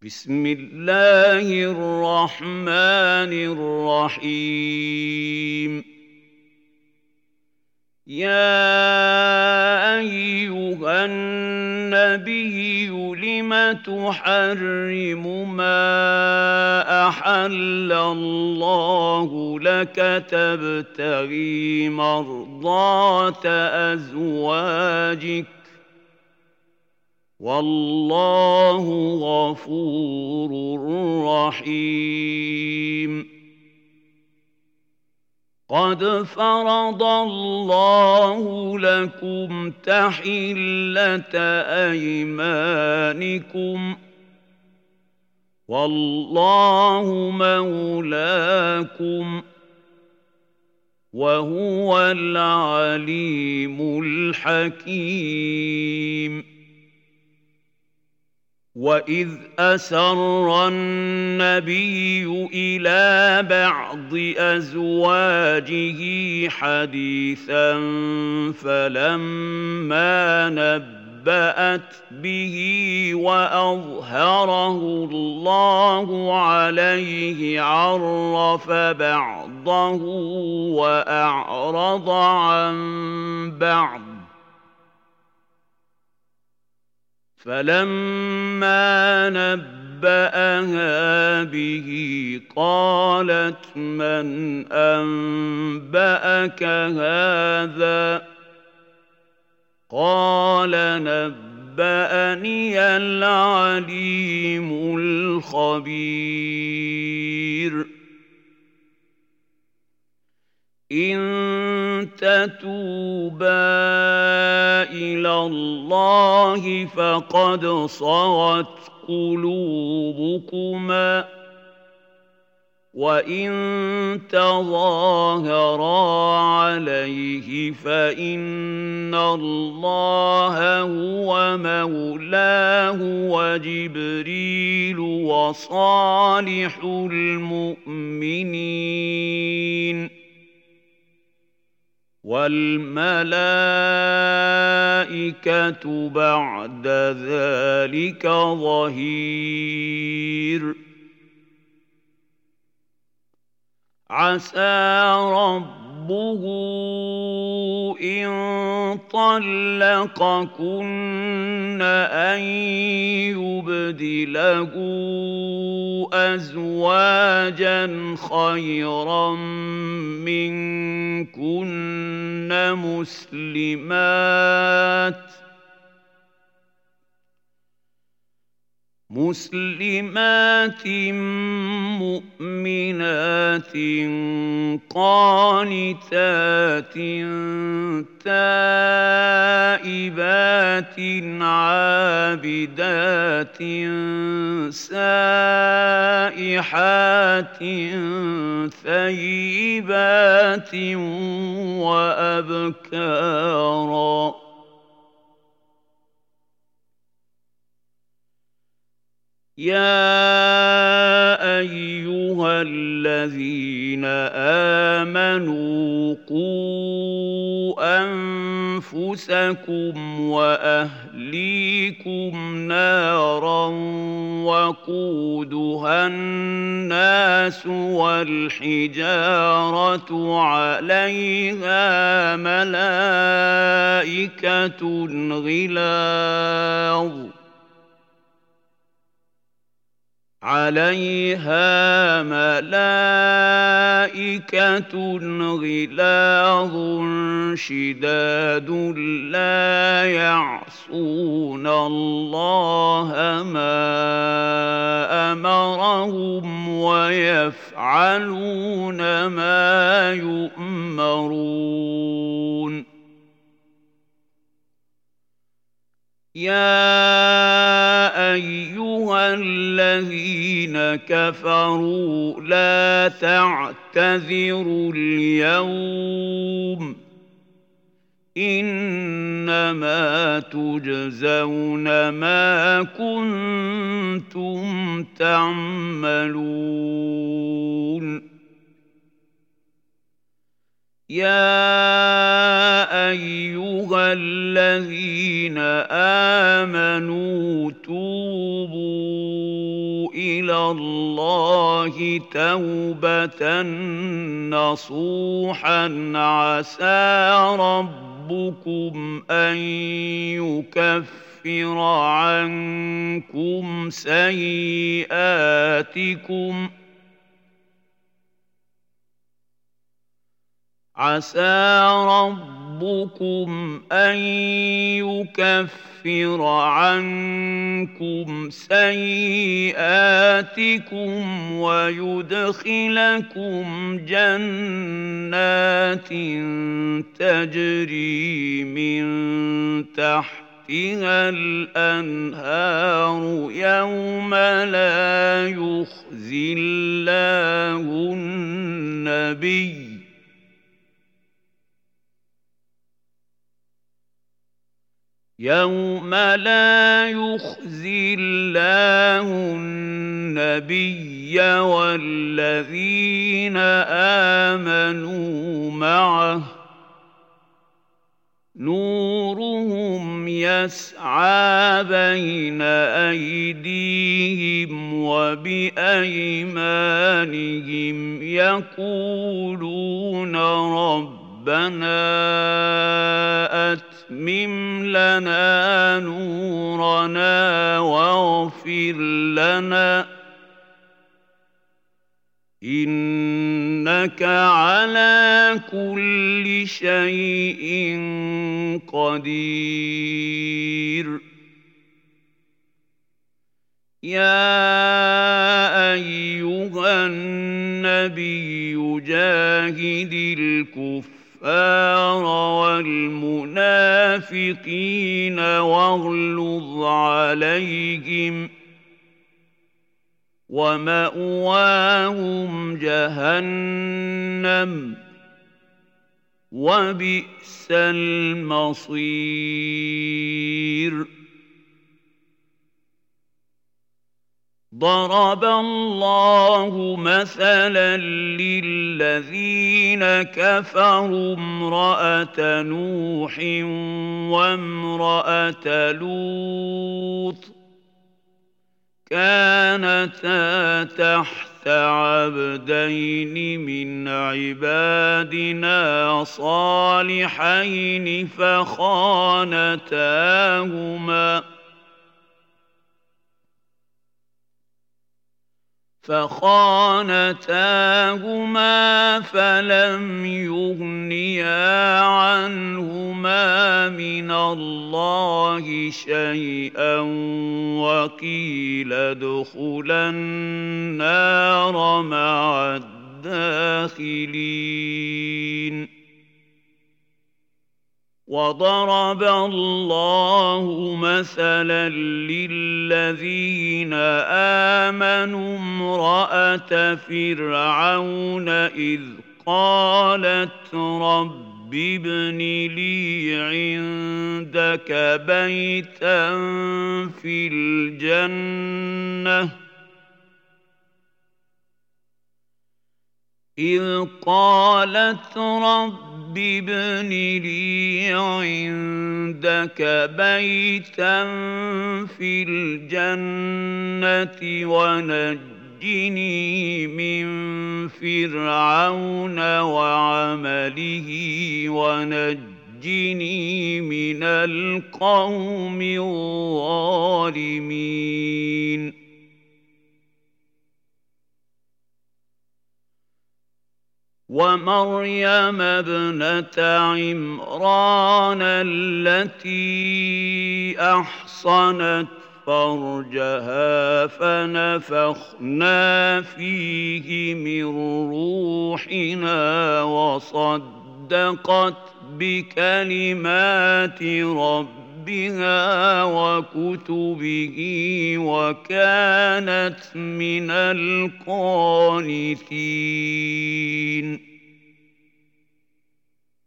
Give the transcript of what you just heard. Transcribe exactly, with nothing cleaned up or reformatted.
بسم الله الرحمن الرحيم. يا أيها النبي لم تحرم ما أحل الله لك تبتغي مرضات أزواجك والله غفور رحيم. قد فرض الله لكم تحلة أيمانكم والله مولاكم وهو العليم الحكيم. وَإِذْ أَسَرَّ النَّبِيُّ إِلَىٰ بَعْضِ أَزْوَاجِهِ حَدِيثًا فَلَمَّا نَبَّأَتْ بِهِ وَأَظْهَرَهُ اللَّهُ عَلَيْهِ عَرَّفَ بَعْضَهُ وَأَعْرَضَ عَن بَعْضٍ، فَلَمَّا نَبَّأَهَا بِهِ قَالَتْ مَنْ أَنبَأَكَ هَٰذَا ۖ قَالَ نَبَّأَنِيَ الْعَلِيمُ الْخَبِيرُ. إِن تَتُوبَا إِلَى اللَّهِ فَقَدْ صَغَتْ قُلُوبُكُمَا، وَإِن تَظَاهَرَا عَلَيْهِ فَإِنَّ اللَّهَ هُوَ مَوْلَاهُ وَجِبْرِيلُ وَصَالِحُ الْمُؤْمِنِينَ وَالْمَلَائِكَةُ بَعْدَ ذَٰلِكَ ظَهِيرٌ. عَسَىٰ رَبُّهُ إِن طَلَّقَكُنَّ أَن يُبْدِلَهُ أَزْوَاجًا خَيْرًا مِّنكُنَّ مُسْلِمَاتٍ مسلمات مؤمنات قانتات تائبات عابدات سائحات ثيبات وأبكارا. يا أيها الذين آمنوا قوا أنفسكم وأهليكم نارا وقودها الناس والحجارة عليها ملائكة غلاظ عليها ملائكة غلاظ شداد لا يعصون الله ما أمرهم ويفعلون ما يؤمرون. يا أيها الذين كفروا لا تعتذروا اليوم إنما تجزون ما كنتم تعملون. يا أيها الذين آمنوا توبوا إلى الله توبة نصوحا عسى ربكم أن يكفر عنكم سيئاتكم عسى ربكم أن يكفر عنكم سيئاتكم ويدخلكم جنات تجري من تحتها الأنهار يوم لا يخزي الله النبي يوم لا يخزي الله النبي والذين آمنوا معه نورهم يسعى بين أيديهم وبأيمانهم يقولون ربنا أتمم لنا نورنا واغفر لنا إنك على كل شيء قدير يا أيها النبي جاهد الكفار والمنافقين واغلظ عليهم ومأواهم جهنم وبئس المصير ضرب الله مثلا للذين كفروا امرأة نوح وامرأة لوط كانتا تحت عبدين من عبادنا صالحين فخانتاهما فخانتاهما فلم يغنيا عنهما من الله شيئا وقيل ادخلا النار مع الداخلين وضرب الله مثلا للذين آمنوا امرأة فرعون إذ قالت رب ابن لي عندك بيتا في الجنة إذ قالت رب ابن لي عندك بيتا في الجنة ونجني من فرعون وعمله ونجني من القوم الظالمين ومريم ابنة عمران التي أحصنت فرجها فنفخنا فيه من روحنا وصدقت بكلمات ربها وكتبه وكانت من القانتين